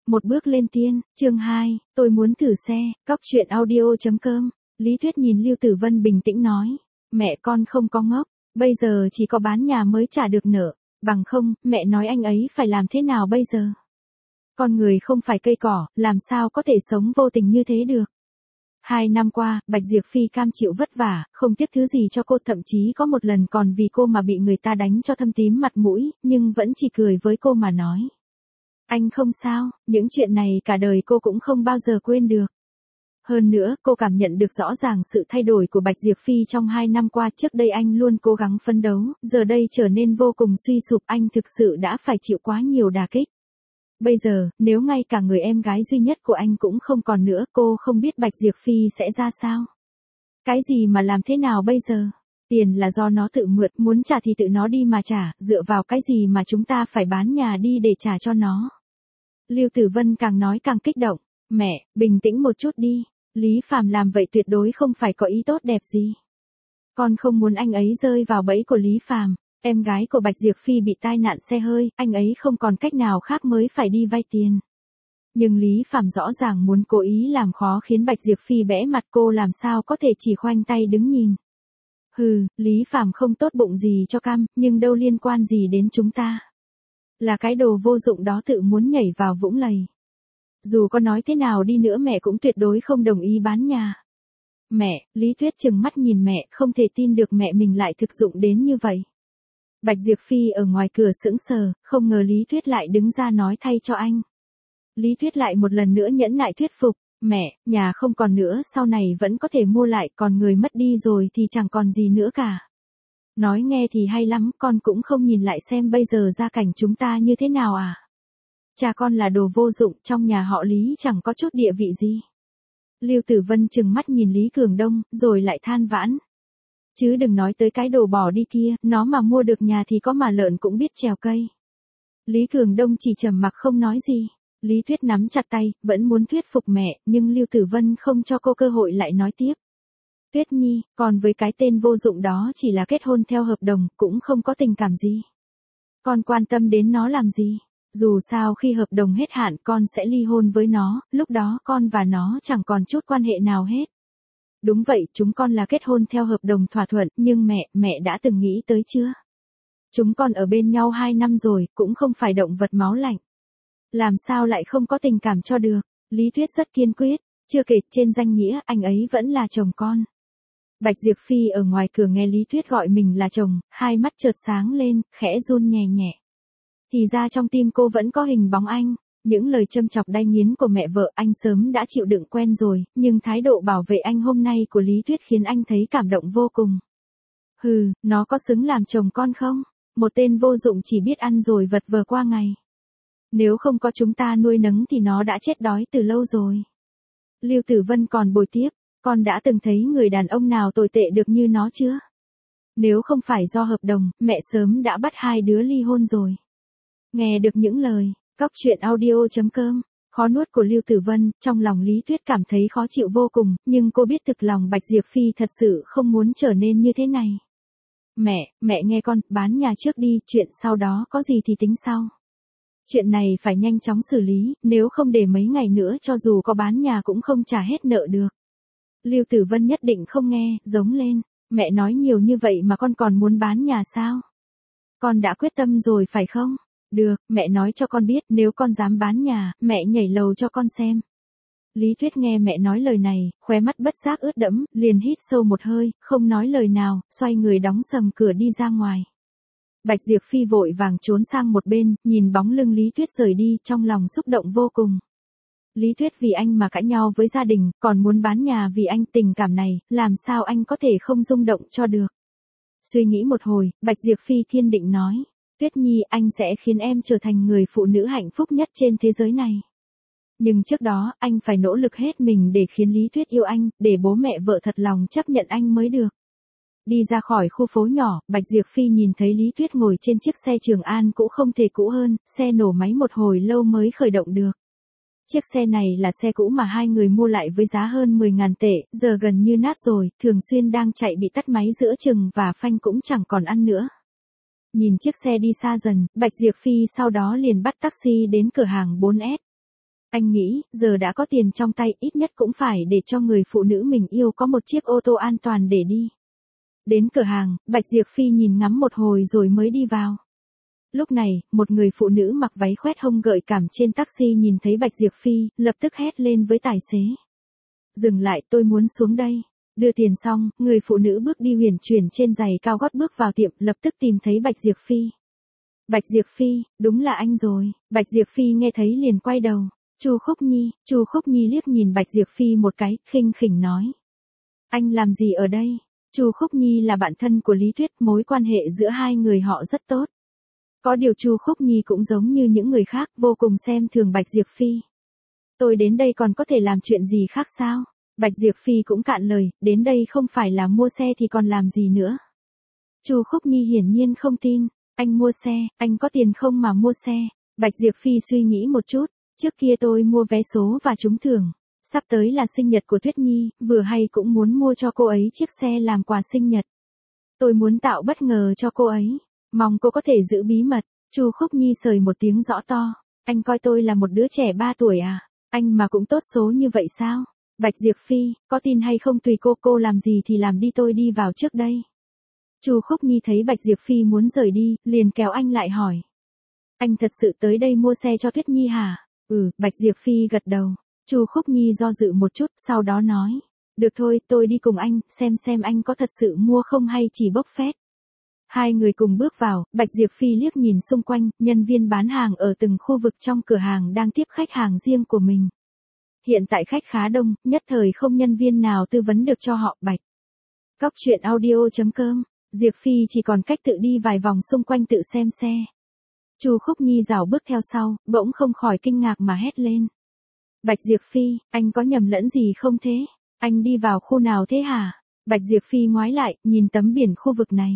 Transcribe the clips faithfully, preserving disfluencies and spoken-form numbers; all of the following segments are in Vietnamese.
Một bước lên tiên, chương hai, tôi muốn thử xe, cóc truyện audio.com. Lý Tuyết nhìn Lưu Tử Vân bình tĩnh nói, mẹ con không có ngốc, bây giờ chỉ có bán nhà mới trả được nợ, bằng không, mẹ nói anh ấy phải làm thế nào bây giờ? Con người không phải cây cỏ, làm sao có thể sống vô tình như thế được? Hai năm qua, Bạch Diệp Phi cam chịu vất vả, không tiếc thứ gì cho cô, thậm chí có một lần còn vì cô mà bị người ta đánh cho thâm tím mặt mũi, nhưng vẫn chỉ cười với cô mà nói. Anh không sao, những chuyện này cả đời cô cũng không bao giờ quên được. Hơn nữa, cô cảm nhận được rõ ràng sự thay đổi của Bạch Diệp Phi trong hai năm qua. Trước đây anh luôn cố gắng phấn đấu, giờ đây trở nên vô cùng suy sụp, anh thực sự đã phải chịu quá nhiều đả kích. Bây giờ, nếu ngay cả người em gái duy nhất của anh cũng không còn nữa, cô không biết Bạch Diệp Phi sẽ ra sao. Cái gì mà làm thế nào bây giờ? Tiền là do nó tự mượn, muốn trả thì tự nó đi mà trả, dựa vào cái gì mà chúng ta phải bán nhà đi để trả cho nó? Lưu Tử Vân càng nói càng kích động. Mẹ, bình tĩnh một chút đi. Lý Phàm làm vậy tuyệt đối không phải có ý tốt đẹp gì. Con không muốn anh ấy rơi vào bẫy của Lý Phàm. Em gái của Bạch Diệp Phi bị tai nạn xe hơi, anh ấy không còn cách nào khác mới phải đi vay tiền. Nhưng Lý Phàm rõ ràng muốn cố ý làm khó khiến Bạch Diệp Phi bẽ mặt, cô làm sao có thể chỉ khoanh tay đứng nhìn. Hừ, Lý Phàm không tốt bụng gì cho cam, nhưng đâu liên quan gì đến chúng ta. Là cái đồ vô dụng đó tự muốn nhảy vào vũng lầy. Dù có nói thế nào đi nữa mẹ cũng tuyệt đối không đồng ý bán nhà. Mẹ, Lý Tuyết trừng mắt nhìn mẹ, không thể tin được mẹ mình lại thực dụng đến như vậy. Bạch Diệp Phi ở ngoài cửa sững sờ, không ngờ Lý Tuyết lại đứng ra nói thay cho anh. Lý Tuyết lại một lần nữa nhẫn nại thuyết phục, mẹ, nhà không còn nữa, sau này vẫn có thể mua lại, còn người mất đi rồi thì chẳng còn gì nữa cả. Nói nghe thì hay lắm, con cũng không nhìn lại xem bây giờ gia cảnh chúng ta như thế nào à? Cha con là đồ vô dụng, trong nhà họ Lý chẳng có chút địa vị gì. Lưu Tử Vân trừng mắt nhìn Lý Cường Đông, rồi lại than vãn. Chứ đừng nói tới cái đồ bỏ đi kia, nó mà mua được nhà thì có mà lợn cũng biết trèo cây. Lý Cường Đông chỉ trầm mặc không nói gì. Lý Tuyết nắm chặt tay, vẫn muốn thuyết phục mẹ, nhưng Lưu Tử Vân không cho cô cơ hội lại nói tiếp. Tuyết Nhi, còn với cái tên vô dụng đó chỉ là kết hôn theo hợp đồng, cũng không có tình cảm gì. Con quan tâm đến nó làm gì? Dù sao khi hợp đồng hết hạn con sẽ ly hôn với nó, lúc đó con và nó chẳng còn chút quan hệ nào hết. Đúng vậy, chúng con là kết hôn theo hợp đồng thỏa thuận, nhưng mẹ, mẹ đã từng nghĩ tới chưa? Chúng con ở bên nhau hai năm rồi, cũng không phải động vật máu lạnh. Làm sao lại không có tình cảm cho được? Lý Tuyết rất kiên quyết, chưa kể trên danh nghĩa anh ấy vẫn là chồng con. Bạch Diệp Phi ở ngoài cửa nghe Lý Tuyết gọi mình là chồng, hai mắt chợt sáng lên, khẽ run nhẹ nhẹ. Thì ra trong tim cô vẫn có hình bóng anh. Những lời châm chọc đay nghiến của mẹ vợ anh sớm đã chịu đựng quen rồi, nhưng thái độ bảo vệ anh hôm nay của Lý Tuyết khiến anh thấy cảm động vô cùng. Hừ, nó có xứng làm chồng con không? Một tên vô dụng chỉ biết ăn rồi vật vờ qua ngày. Nếu không có chúng ta nuôi nấng thì nó đã chết đói từ lâu rồi. Lưu Tử Vân còn bồi tiếp, con đã từng thấy người đàn ông nào tồi tệ được như nó chưa? Nếu không phải do hợp đồng, mẹ sớm đã bắt hai đứa ly hôn rồi. Nghe được những lời cóc truyện audio.com, khó nuốt của Lưu Tử Vân, trong lòng Lý Tuyết cảm thấy khó chịu vô cùng, nhưng cô biết thực lòng Bạch Diệp Phi thật sự không muốn trở nên như thế này. Mẹ, mẹ nghe con, bán nhà trước đi, chuyện sau đó có gì thì tính sau. Chuyện này phải nhanh chóng xử lý, nếu không để mấy ngày nữa cho dù có bán nhà cũng không trả hết nợ được. Lưu Tử Vân nhất định không nghe, giống lên, mẹ nói nhiều như vậy mà con còn muốn bán nhà sao? Con đã quyết tâm rồi phải không? Được, mẹ nói cho con biết, nếu con dám bán nhà, mẹ nhảy lầu cho con xem. Lý Tuyết nghe mẹ nói lời này, khóe mắt bất giác ướt đẫm, liền hít sâu một hơi, không nói lời nào, xoay người đóng sầm cửa đi ra ngoài. Bạch Diệp Phi vội vàng trốn sang một bên, nhìn bóng lưng Lý Tuyết rời đi, trong lòng xúc động vô cùng. Lý Tuyết vì anh mà cãi nhau với gia đình, còn muốn bán nhà vì anh, tình cảm này, làm sao anh có thể không rung động cho được. Suy nghĩ một hồi, Bạch Diệp Phi kiên định nói. Tuyết Nhi, anh sẽ khiến em trở thành người phụ nữ hạnh phúc nhất trên thế giới này. Nhưng trước đó, anh phải nỗ lực hết mình để khiến Lý Tuyết yêu anh, để bố mẹ vợ thật lòng chấp nhận anh mới được. Đi ra khỏi khu phố nhỏ, Bạch Diệp Phi nhìn thấy Lý Tuyết ngồi trên chiếc xe Trường An cũ không thể cũ hơn, xe nổ máy một hồi lâu mới khởi động được. Chiếc xe này là xe cũ mà hai người mua lại với giá hơn mười nghìn tệ, giờ gần như nát rồi, thường xuyên đang chạy bị tắt máy giữa chừng và phanh cũng chẳng còn ăn nữa. Nhìn chiếc xe đi xa dần, Bạch Diệp Phi sau đó liền bắt taxi đến cửa hàng bốn S. Anh nghĩ, giờ đã có tiền trong tay ít nhất cũng phải để cho người phụ nữ mình yêu có một chiếc ô tô an toàn để đi. Đến cửa hàng, Bạch Diệp Phi nhìn ngắm một hồi rồi mới đi vào. Lúc này, một người phụ nữ mặc váy khoét hông gợi cảm trên taxi nhìn thấy Bạch Diệp Phi, lập tức hét lên với tài xế. Dừng lại, tôi muốn xuống đây. Đưa tiền xong, người phụ nữ bước đi huyền chuyển trên giày cao gót bước vào tiệm, lập tức tìm thấy Bạch Diệp Phi. Bạch Diệp Phi, đúng là anh rồi. Bạch Diệp Phi nghe thấy liền quay đầu. Chu Khúc Nhi, Chu Khúc Nhi liếc nhìn Bạch Diệp Phi một cái, khinh khỉnh nói. Anh làm gì ở đây? Chu Khúc Nhi là bạn thân của Lý Tuyết, mối quan hệ giữa hai người họ rất tốt. Có điều Chu Khúc Nhi cũng giống như những người khác, vô cùng xem thường Bạch Diệp Phi. Tôi đến đây còn có thể làm chuyện gì khác sao? Bạch Diệp Phi cũng cạn lời, đến đây không phải là mua xe thì còn làm gì nữa. Chu Khúc Nhi hiển nhiên không tin, anh mua xe, anh có tiền không mà mua xe? Bạch Diệp Phi suy nghĩ một chút, trước kia tôi mua vé số và trúng thưởng. Sắp tới là sinh nhật của Tuyết Nhi, vừa hay cũng muốn mua cho cô ấy chiếc xe làm quà sinh nhật. Tôi muốn tạo bất ngờ cho cô ấy, mong cô có thể giữ bí mật. Chu Khúc Nhi sời một tiếng rõ to, anh coi tôi là một đứa trẻ ba tuổi à, anh mà cũng tốt số như vậy sao? Bạch Diệp Phi, có tin hay không tùy cô, cô làm gì thì làm đi, tôi đi vào trước đây. Chu Khúc Nhi thấy Bạch Diệp Phi muốn rời đi, liền kéo anh lại hỏi. Anh thật sự tới đây mua xe cho Tuyết Nhi hả? Ừ, Bạch Diệp Phi gật đầu. Chu Khúc Nhi do dự một chút, sau đó nói. Được thôi, tôi đi cùng anh, xem xem anh có thật sự mua không hay chỉ bốc phét. Hai người cùng bước vào, Bạch Diệp Phi liếc nhìn xung quanh, nhân viên bán hàng ở từng khu vực trong cửa hàng đang tiếp khách hàng riêng của mình. Hiện tại khách khá đông, nhất thời không nhân viên nào tư vấn được cho họ. Bạch. Cóc truyện audio chấm com, Diệp Phi chỉ còn cách tự đi vài vòng xung quanh tự xem xe. Chu Khúc Nhi rảo bước theo sau, bỗng không khỏi kinh ngạc mà hét lên. Bạch Diệp Phi, anh có nhầm lẫn gì không thế? Anh đi vào khu nào thế hả? Bạch Diệp Phi ngoái lại, nhìn tấm biển khu vực này.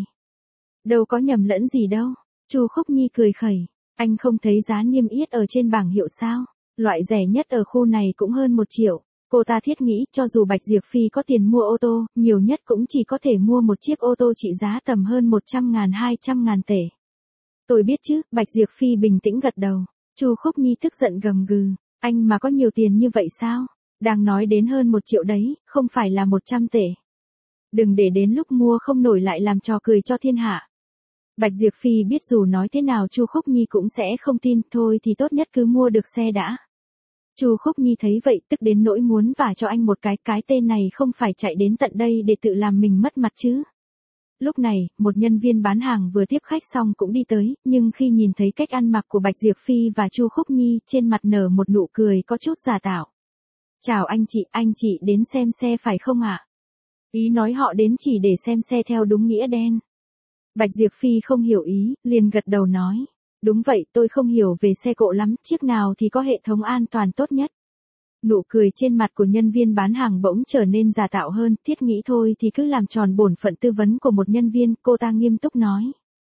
Đâu có nhầm lẫn gì đâu. Chu Khúc Nhi cười khẩy. Anh không thấy giá niêm yết ở trên bảng hiệu sao? Loại rẻ nhất ở khu này cũng hơn một triệu. Cô ta thiết nghĩ cho dù Bạch Diệp Phi có tiền mua ô tô, nhiều nhất cũng chỉ có thể mua một chiếc ô tô trị giá tầm hơn một trăm ngàn hai trăm ngàn tệ. Tôi biết chứ, Bạch Diệp Phi bình tĩnh gật đầu. Chu Khúc Nhi tức giận gầm gừ. Anh mà có nhiều tiền như vậy sao? Đang nói đến hơn một triệu đấy, không phải là một trăm tệ. Đừng để đến lúc mua không nổi lại làm trò cười cho thiên hạ. Bạch Diệp Phi biết dù nói thế nào Chu Khúc Nhi cũng sẽ không tin, thôi thì tốt nhất cứ mua được xe đã. Chu Khúc Nhi thấy vậy tức đến nỗi muốn vả cho anh một cái, cái tên này không phải chạy đến tận đây để tự làm mình mất mặt chứ. Lúc này, một nhân viên bán hàng vừa tiếp khách xong cũng đi tới, nhưng khi nhìn thấy cách ăn mặc của Bạch Diệp Phi và Chu Khúc Nhi, trên mặt nở một nụ cười có chút giả tạo. Chào anh chị, anh chị đến xem xe phải không ạ? Ý nói họ đến chỉ để xem xe theo đúng nghĩa đen. Bạch Diệp Phi không hiểu ý, liền gật đầu nói. Đúng vậy, tôi không hiểu về xe cộ lắm, chiếc nào thì có hệ thống an toàn tốt nhất. Nụ cười trên mặt của nhân viên bán hàng bỗng trở nên giả tạo hơn, thiết nghĩ thôi thì cứ làm tròn bổn phận tư vấn của một nhân viên, cô ta nghiêm túc nói.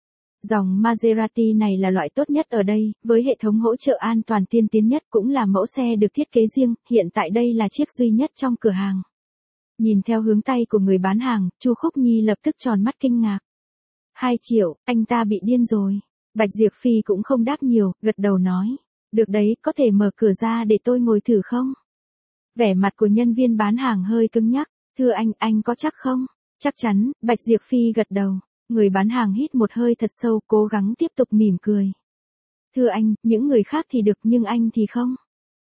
Dòng Maserati này là loại tốt nhất ở đây, với hệ thống hỗ trợ an toàn tiên tiến nhất, cũng là mẫu xe được thiết kế riêng, hiện tại đây là chiếc duy nhất trong cửa hàng. Nhìn theo hướng tay của người bán hàng, Chu Khúc Nhi lập tức tròn mắt kinh ngạc. Hai triệu, anh ta bị điên rồi. Bạch Diệp Phi cũng không đáp nhiều, gật đầu nói. Được đấy, có thể mở cửa ra để tôi ngồi thử không? Vẻ mặt của nhân viên bán hàng hơi cứng nhắc. Thưa anh, anh có chắc không? Chắc chắn, Bạch Diệp Phi gật đầu. Người bán hàng hít một hơi thật sâu, cố gắng tiếp tục mỉm cười. Thưa anh, những người khác thì được nhưng anh thì không.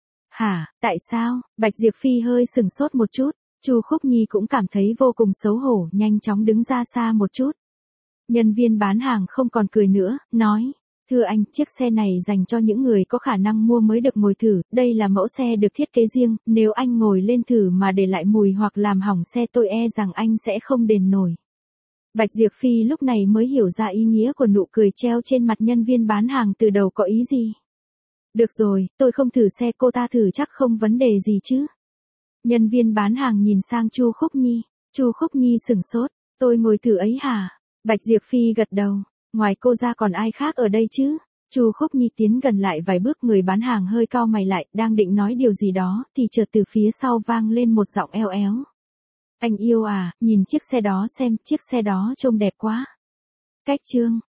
Hả, tại sao? Bạch Diệp Phi hơi sừng sốt một chút. Chu Khúc Nhi cũng cảm thấy vô cùng xấu hổ, nhanh chóng đứng ra xa một chút. Nhân viên bán hàng không còn cười nữa, nói. Thưa anh, chiếc xe này dành cho những người có khả năng mua mới được ngồi thử, đây là mẫu xe được thiết kế riêng, nếu anh ngồi lên thử mà để lại mùi hoặc làm hỏng xe tôi e rằng anh sẽ không đền nổi. Bạch Diệp Phi lúc này mới hiểu ra ý nghĩa của nụ cười treo trên mặt nhân viên bán hàng từ đầu có ý gì. Được rồi, tôi không thử xe, cô ta thử chắc không vấn đề gì chứ. Nhân viên bán hàng nhìn sang Chu Khúc Nhi. Chu Khúc Nhi sửng sốt. Tôi ngồi thử ấy hả? Bạch Diệp Phi gật đầu. Ngoài cô ra còn ai khác ở đây chứ? Chu Khúc Nhi tiến gần lại vài bước, người bán hàng hơi cau mày lại, đang định nói điều gì đó, thì chợt từ phía sau vang lên một giọng eo éo. Anh yêu à, nhìn chiếc xe đó xem, chiếc xe đó trông đẹp quá. Cách chương.